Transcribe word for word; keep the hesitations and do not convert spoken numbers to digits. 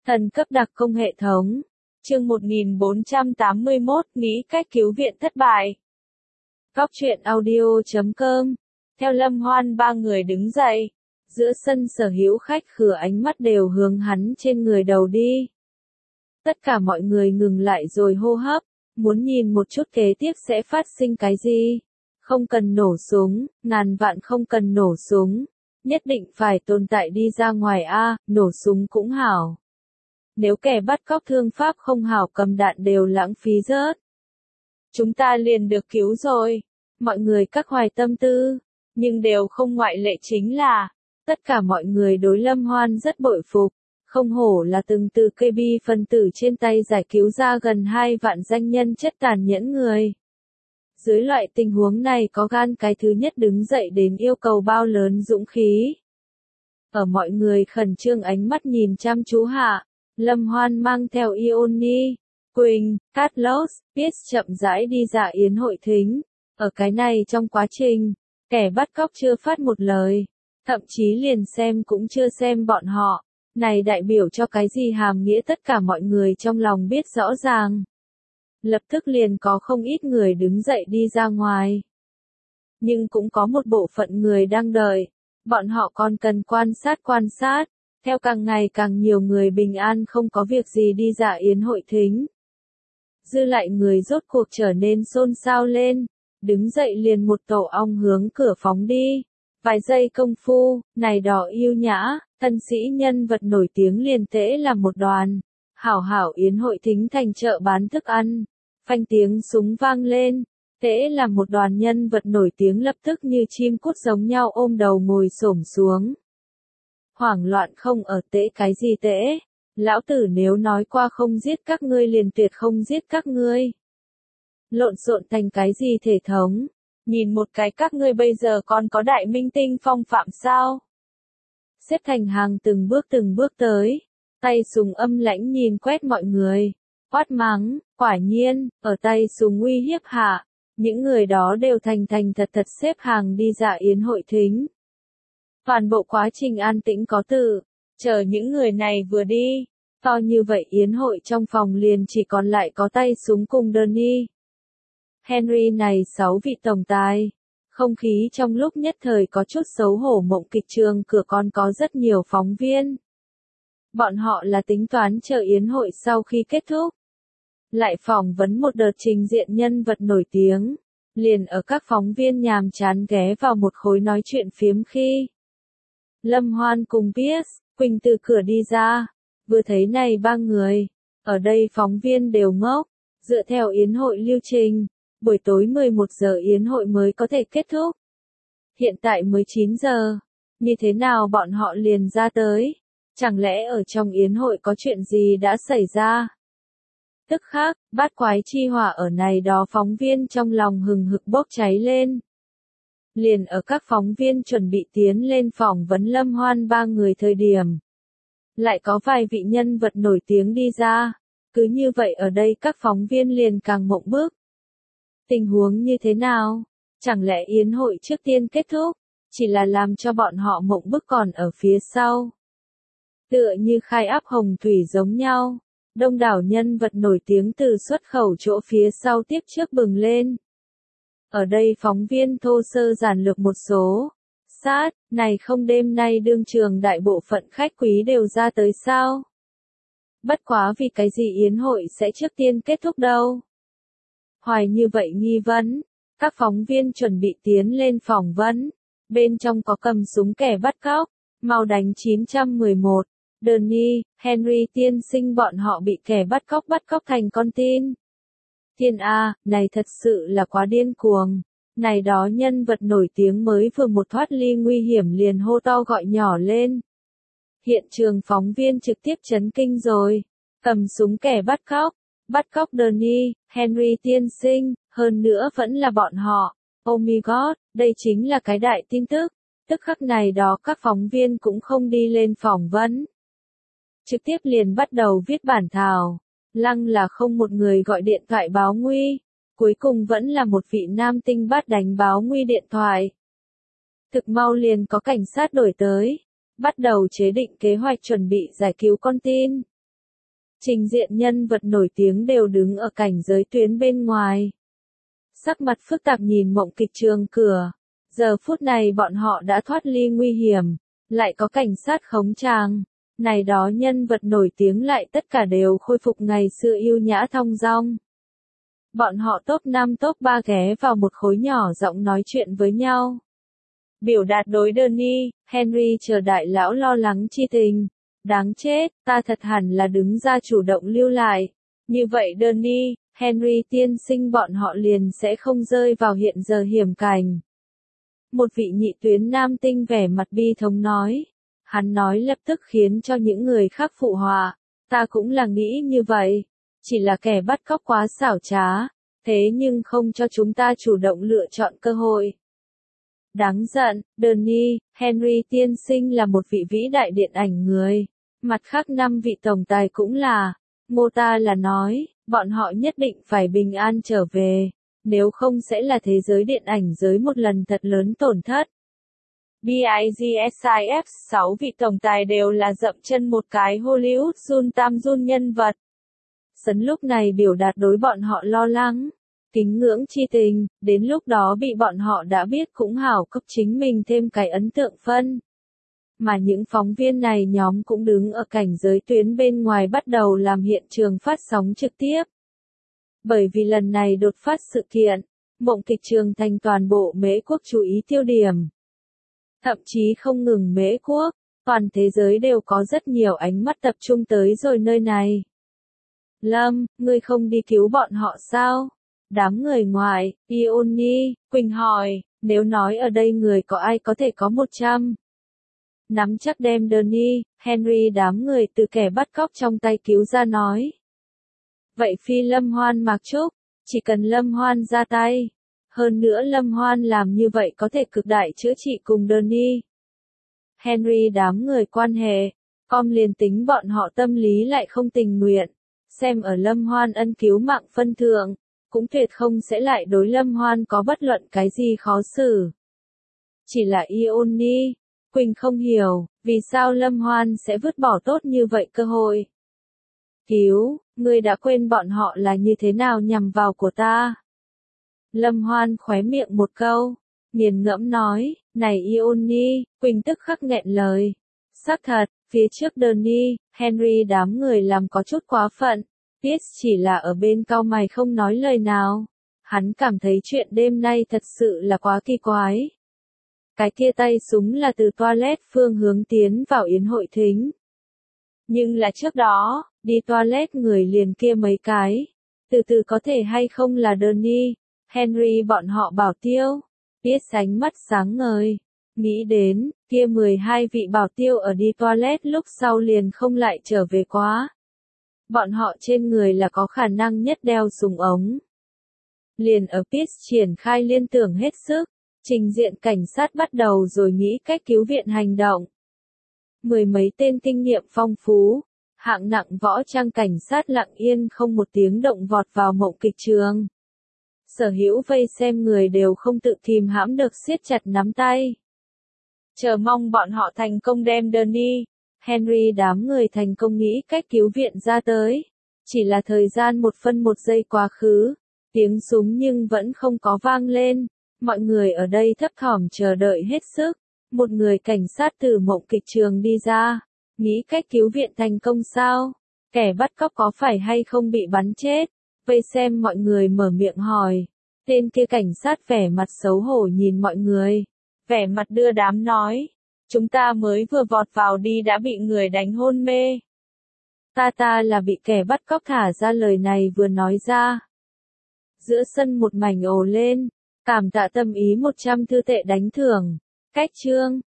Thần cấp đặc công hệ thống. Chương một nghìn bốn trăm tám mươi mốt, nghĩ cách cứu viện thất bại. Góc truyện audio chấm com. Theo Lâm Hoan ba người đứng dậy. Giữa sân sở hữu khách khứa ánh mắt đều hướng hắn trên người đầu đi. Tất cả mọi người ngừng lại rồi hô hấp, muốn nhìn một chút kế tiếp sẽ phát sinh cái gì. Không cần nổ súng, ngàn vạn không cần nổ súng. Nhất định phải tồn tại đi ra ngoài a, nổ súng cũng hảo. Nếu kẻ bắt cóc thương pháp không hảo cầm đạn đều lãng phí rớt. Chúng ta liền được cứu rồi. Mọi người các hoài tâm tư, nhưng đều không ngoại lệ chính là, tất cả mọi người đối Lâm Hoan rất bội phục. Không hổ là từng từ cây bi phân tử trên tay giải cứu ra gần hai vạn danh nhân chất tàn nhẫn người. Dưới loại tình huống này có gan cái thứ nhất đứng dậy đến yêu cầu bao lớn dũng khí. Ở mọi người khẩn trương ánh mắt nhìn chăm chú hạ, Lâm Hoan mang theo Ioni, Quỳnh, Carlos, Pierce chậm rãi đi ra yến hội thính. Ở cái này trong quá trình, kẻ bắt cóc chưa phát một lời, thậm chí liền xem cũng chưa xem bọn họ. Này đại biểu cho cái gì hàm nghĩa tất cả mọi người trong lòng biết rõ ràng. Lập tức liền có không ít người đứng dậy đi ra ngoài. Nhưng cũng có một bộ phận người đang đợi. Bọn họ còn cần quan sát quan sát. Theo càng ngày càng nhiều người bình an không có việc gì đi ra yến hội thính. Dư lại người rốt cuộc trở nên xôn xao lên. Đứng dậy liền một tổ ong hướng cửa phóng đi. Vài giây công phu, này đỏ yêu nhã, thân sĩ nhân vật nổi tiếng liền tễ là một đoàn. Hảo hảo yến hội thính thành chợ bán thức ăn. Phanh tiếng súng vang lên. Tễ là một đoàn nhân vật nổi tiếng lập tức như chim cút giống nhau ôm đầu ngồi xổm xuống. Hoảng loạn không ở tễ cái gì tễ. Lão tử nếu nói qua không giết các ngươi liền tuyệt không giết các ngươi. Lộn xộn thành cái gì thể thống. Nhìn một cái các ngươi bây giờ còn có đại minh tinh phong phạm sao? Xếp thành hàng từng bước từng bước tới. Tay súng âm lãnh nhìn quét mọi người. Quát mắng, quả nhiên, ở tay súng uy hiếp hạ. Những người đó đều thành thành thật thật xếp hàng đi ra yến hội thính. Toàn bộ quá trình an tĩnh có tự. Chờ những người này vừa đi. To như vậy yến hội trong phòng liền chỉ còn lại có tay súng cùng Danny. Henry này sáu vị tổng tài. Không khí trong lúc nhất thời có chút xấu hổ mộng kịch trường cửa còn có rất nhiều phóng viên. Bọn họ là tính toán chờ yến hội sau khi kết thúc. Lại phỏng vấn một đợt trình diện nhân vật nổi tiếng. Liền ở các phóng viên nhàm chán ghé vào một khối nói chuyện phiếm khi. Lâm Hoan cùng Pierce, Quỳnh từ cửa đi ra. Vừa thấy này ba người. Ở đây phóng viên đều ngốc. Dựa theo yến hội lưu trình. Buổi tối mười một giờ yến hội mới có thể kết thúc. Hiện tại mới chín giờ. Như thế nào bọn họ liền ra tới? Chẳng lẽ ở trong yến hội có chuyện gì đã xảy ra? Tức khác, bát quái chi hỏa ở này đó phóng viên trong lòng hừng hực bốc cháy lên. Liền ở các phóng viên chuẩn bị tiến lên phỏng vấn Lâm Hoan ba người thời điểm. Lại có vài vị nhân vật nổi tiếng đi ra. Cứ như vậy ở đây các phóng viên liền càng mộng bức. Tình huống như thế nào? Chẳng lẽ yến hội trước tiên kết thúc? Chỉ là làm cho bọn họ mộng bức còn ở phía sau. Tựa như khai áp hồng thủy giống nhau. Đông đảo nhân vật nổi tiếng từ xuất khẩu chỗ phía sau tiếp trước bừng lên. Ở đây phóng viên thô sơ giản lược một số. Sát, này không đêm nay đương trường đại bộ phận khách quý đều ra tới sao? Bất quá vì cái gì yến hội sẽ trước tiên kết thúc đâu? Hoài như vậy nghi vấn. Các phóng viên chuẩn bị tiến lên phỏng vấn. Bên trong có cầm súng kẻ bắt cóc. Mau đánh chín trăm mười một. Danny, Henry tiên sinh bọn họ bị kẻ bắt cóc bắt cóc thành con tin. Thiên A, này thật sự là quá điên cuồng. Này đó nhân vật nổi tiếng mới vừa một thoát ly nguy hiểm liền hô to gọi nhỏ lên. Hiện trường phóng viên trực tiếp chấn kinh rồi. Cầm súng kẻ bắt cóc. Bắt cóc Danny, Henry tiên sinh, hơn nữa vẫn là bọn họ. Oh my god, đây chính là cái đại tin tức. Tức khắc này đó các phóng viên cũng không đi lên phỏng vấn. Trực tiếp liền bắt đầu viết bản thảo. Lăng là không một người gọi điện thoại báo nguy. Cuối cùng vẫn là một vị nam tinh bắt đánh báo nguy điện thoại. Thực mau liền có cảnh sát đổi tới. Bắt đầu chế định kế hoạch chuẩn bị giải cứu con tin. trình diện nhân vật nổi tiếng đều đứng ở cảnh giới tuyến bên ngoài. Sắc mặt phức tạp nhìn Mộng Kịch Trường cửa. Giờ phút này bọn họ đã thoát ly nguy hiểm, lại có cảnh sát khống tràng. Này đó nhân vật nổi tiếng lại tất cả đều khôi phục ngày xưa yêu nhã thong dong. Bọn họ top năm top ba ghé vào một khối nhỏ giọng nói chuyện với nhau. Biểu đạt đối Danny, Henry chờ đại lão lo lắng chi tình. Đáng chết, ta thật hẳn là đứng ra chủ động lưu lại. Như vậy Danny, Henry tiên sinh bọn họ liền sẽ không rơi vào hiện giờ hiểm cảnh. Một vị nhị tuyến nam tinh vẻ mặt bi thống nói. Hắn nói lập tức khiến cho những người khác phụ họa. Ta cũng là nghĩ như vậy. Chỉ là kẻ bắt cóc quá xảo trá. Thế nhưng không cho chúng ta chủ động lựa chọn cơ hội. Đáng giận, Danny, Henry tiên sinh là một vị vĩ đại điện ảnh người. Mặt khác năm vị tổng tài cũng là. Mô ta là nói, bọn họ nhất định phải bình an trở về. Nếu không sẽ là thế giới điện ảnh giới một lần thật lớn tổn thất. BIGSIF sáu vị tổng tài đều là dậm chân một cái Hollywood Jun Tam Jun nhân vật. Sấn lúc này biểu đạt đối bọn họ lo lắng, kính ngưỡng chi tình, đến lúc đó bị bọn họ đã biết cũng hảo cấp chính mình thêm cái ấn tượng phân. Mà những phóng viên này nhóm cũng đứng ở cảnh giới tuyến bên ngoài bắt đầu làm hiện trường phát sóng trực tiếp. Bởi vì lần này đột phát sự kiện, Mộng Kịch Trường thành toàn bộ Mễ quốc chú ý tiêu điểm. Thậm chí không ngừng Mễ quốc, toàn thế giới đều có rất nhiều ánh mắt tập trung tới rồi nơi này. Lâm, ngươi không đi cứu bọn họ sao? Đám người ngoài, Ioni, Quỳnh hỏi, nếu nói ở đây người có ai có thể có một trăm. Nắm chắc đem Danny, Henry đám người từ kẻ bắt cóc trong tay cứu ra nói. Vậy phi Lâm Hoan Mạc Trúc, chỉ cần Lâm Hoan ra tay. Hơn nữa Lâm Hoan làm như vậy có thể cực đại chữa trị cùng Danny. Henry đám người quan hệ, com liền tính bọn họ tâm lý lại không tình nguyện. Xem ở Lâm Hoan ân cứu mạng phân thượng, cũng tuyệt không sẽ lại đối Lâm Hoan có bất luận cái gì khó xử. Chỉ là Ioni, Quỳnh không hiểu, vì sao Lâm Hoan sẽ vứt bỏ tốt như vậy cơ hội. Cứu, ngươi đã quên bọn họ là như thế nào nhằm vào của ta. Lâm Hoan khóe miệng một câu, nghiền ngẫm nói, này Ioni, Quỳnh tức khắc nghẹn lời. Xác thật, phía trước Danny, Henry đám người làm có chút quá phận. Pierce chỉ là ở bên cau mày không nói lời nào. Hắn cảm thấy chuyện đêm nay thật sự là quá kỳ quái. Cái kia tay súng là từ toilet phương hướng tiến vào yến hội thính. Nhưng là trước đó, đi toilet người liền kia mấy cái. Từ từ có thể hay không là Danny, Henry bọn họ bảo tiêu. Pierce ánh mắt sáng ngời. Nghĩ đến, kia mười hai vị bảo tiêu ở đi toilet lúc sau liền không lại trở về quá. Bọn họ trên người là có khả năng nhất đeo súng ống. Liền ở Pierce triển khai liên tưởng hết sức, trình diện cảnh sát bắt đầu rồi nghĩ cách cứu viện hành động. Mười mấy tên kinh nghiệm phong phú, hạng nặng võ trang cảnh sát lặng yên không một tiếng động vọt vào Mộng Kịch Trường. Sở hữu vây xem người đều không tự kìm hãm được siết chặt nắm tay. Chờ mong bọn họ thành công đem Danny, Henry đám người thành công nghĩ cách cứu viện ra tới. Chỉ là thời gian một phân một giây quá khứ, tiếng súng nhưng vẫn không có vang lên. Mọi người ở đây thấp thỏm chờ đợi hết sức. Một người cảnh sát từ Mộng Kịch Trường đi ra, nghĩ cách cứu viện thành công sao? Kẻ bắt cóc có phải hay không bị bắn chết? Vây xem mọi người mở miệng hỏi. Tên kia cảnh sát vẻ mặt xấu hổ nhìn mọi người. Vẻ mặt đưa đám nói. Chúng ta mới vừa vọt vào đi đã bị người đánh hôn mê. Ta ta là bị kẻ bắt cóc thả ra lời này vừa nói ra. Giữa sân một mảnh ồ lên. Cảm tạ tâm ý một trăm thư tệ đánh thưởng. Cách chương.